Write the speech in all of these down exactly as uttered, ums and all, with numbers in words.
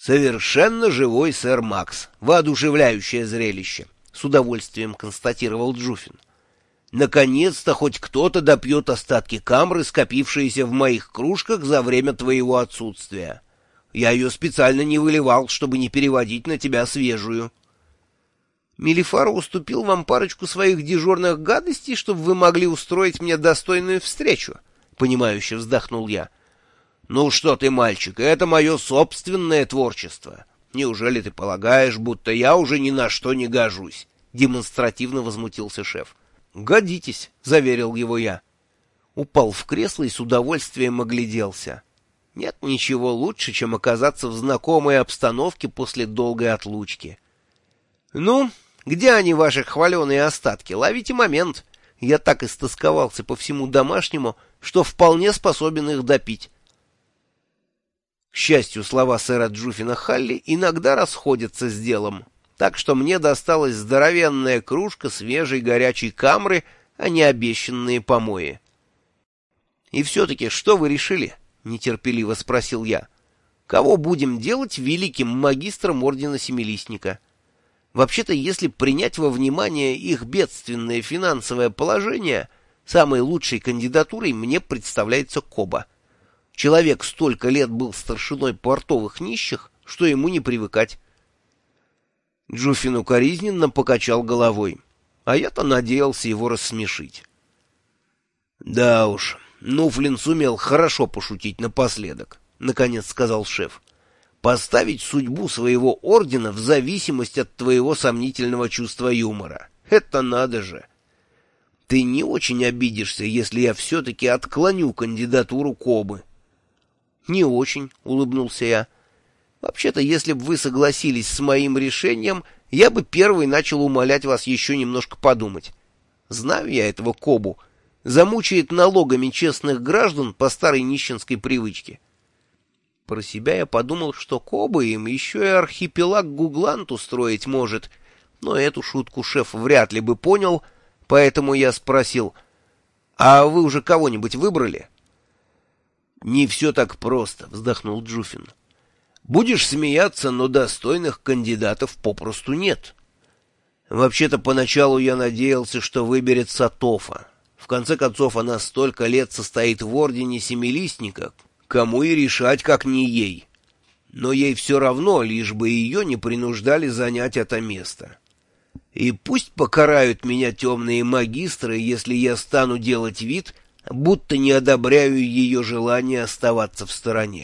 Совершенно живой сэр Макс. Воодушевляющее зрелище, с удовольствием констатировал Джуфин. Наконец-то хоть кто-то допьет остатки камры, скопившиеся в моих кружках за время твоего отсутствия. Я ее специально не выливал, чтобы не переводить на тебя свежую. Мелифаро уступил вам парочку своих дежурных гадостей, чтобы вы могли устроить мне достойную встречу, — понимающе вздохнул я. Ну что ты, мальчик, это мое собственное творчество. Неужели ты полагаешь, будто я уже ни на что не гожусь? Демонстративно возмутился шеф. Годитесь, заверил его я. Упал в кресло и с удовольствием огляделся. Нет ничего лучше, чем оказаться в знакомой обстановке после долгой отлучки. Ну, где они, ваши хваленые остатки? Ловите момент. Я так истосковался по всему домашнему, что вполне способен их допить. К счастью, слова сэра Джуфина Халли иногда расходятся с делом, так что мне досталась здоровенная кружка свежей горячей камры, а не обещанные помои. — И все-таки что вы решили? — нетерпеливо спросил я. — Кого будем делать великим магистром Ордена Семилистника? Вообще-то, если принять во внимание их бедственное финансовое положение, самой лучшей кандидатурой мне представляется Коба. Человек столько лет был старшиной портовых нищих, что ему не привыкать. Джуфин укоризненно покачал головой, а я-то надеялся его рассмешить. Да уж, Нуфлин сумел хорошо пошутить напоследок, — наконец сказал шеф. Поставить судьбу своего ордена в зависимость от твоего сомнительного чувства юмора. Это надо же. Ты не очень обидишься, если я все-таки отклоню кандидатуру Кобы. Не очень, — улыбнулся я. Вообще-то, если бы вы согласились с моим решением, я бы первый начал умолять вас еще немножко подумать. Знаю я этого Кобу. Замучает налогами честных граждан по старой нищенской привычке. Про себя я подумал, что Коба им еще и архипелаг Гуглант устроить может, но эту шутку шеф вряд ли бы понял, поэтому я спросил, а вы уже кого-нибудь выбрали? «Не все так просто», — вздохнул Джуфин. «Будешь смеяться, но достойных кандидатов попросту нет. Вообще-то поначалу я надеялся, что выберет Сатофа. В конце концов, она столько лет состоит в Ордене Семилистника, кому и решать, как не ей. Но ей все равно, лишь бы ее не принуждали занять это место. И пусть покарают меня темные магистры, если я стану делать вид, будто не одобряю ее желание оставаться в стороне.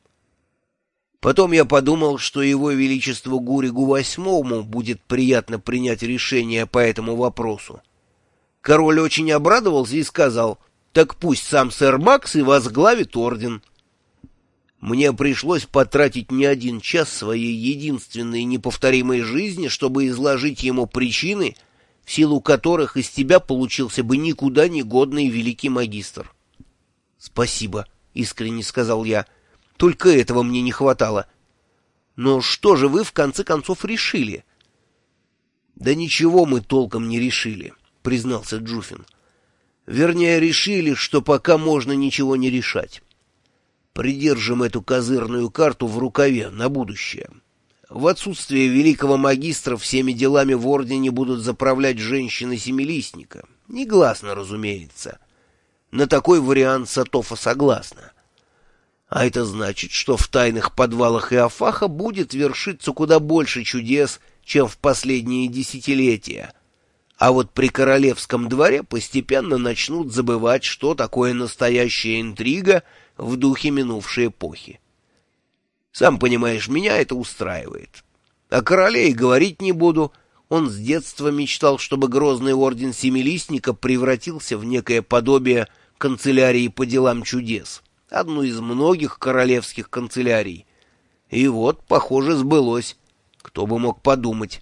Потом я подумал, что его величеству Гуригу Восьмому будет приятно принять решение по этому вопросу. Король очень обрадовался и сказал, так пусть сам сэр Макс и возглавит орден. Мне пришлось потратить не один час своей единственной неповторимой жизни, чтобы изложить ему причины, в силу которых из тебя получился бы никуда не годный великий магистр. — Спасибо, — искренне сказал я. — Только этого мне не хватало. Но что же вы в конце концов решили? — Да ничего мы толком не решили, — признался Джуфин. Вернее, решили, что пока можно ничего не решать. Придержим эту козырную карту в рукаве на будущее. В отсутствие великого магистра всеми делами в ордене будут заправлять женщины Семилистника. Негласно, разумеется. На такой вариант Сатофа согласна. А это значит, что в тайных подвалах Иофаха будет вершиться куда больше чудес, чем в последние десятилетия. А вот при королевском дворе постепенно начнут забывать, что такое настоящая интрига в духе минувшей эпохи. Сам понимаешь, меня это устраивает. О короле и говорить не буду. Он с детства мечтал, чтобы грозный орден Семилистника превратился в некое подобие канцелярии по делам чудес, одну из многих королевских канцелярий. И вот, похоже, сбылось. Кто бы мог подумать.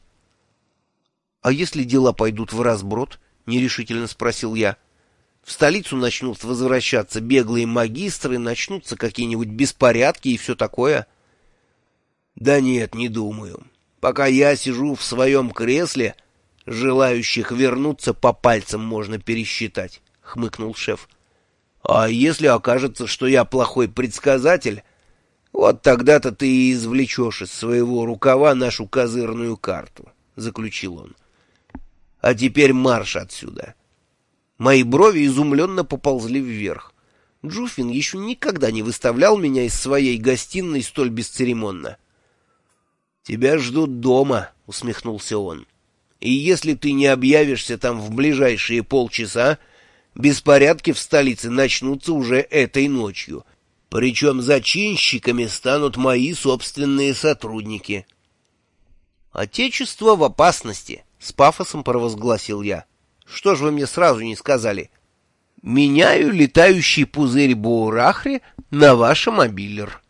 — А если дела пойдут вразброд? — нерешительно спросил я. — В столицу начнут возвращаться беглые магистры, начнутся какие-нибудь беспорядки и все такое. — Да нет, не думаю. Пока я сижу в своем кресле, желающих вернуться по пальцам можно пересчитать, — хмыкнул шеф. — А если окажется, что я плохой предсказатель, Вот тогда-то ты и извлечешь из своего рукава нашу козырную карту, — заключил он. А теперь марш отсюда. Мои брови изумленно поползли вверх. Джуфин еще никогда не выставлял меня из своей гостиной столь бесцеремонно. «Тебя ждут дома», — усмехнулся он. «И если ты не объявишься там в ближайшие полчаса, беспорядки в столице начнутся уже этой ночью. Причем зачинщиками станут мои собственные сотрудники». «Отечество в опасности», — с пафосом провозгласил я. «Что ж вы мне сразу не сказали?» «Меняю летающий пузырь Боурахри на ваш мобилер».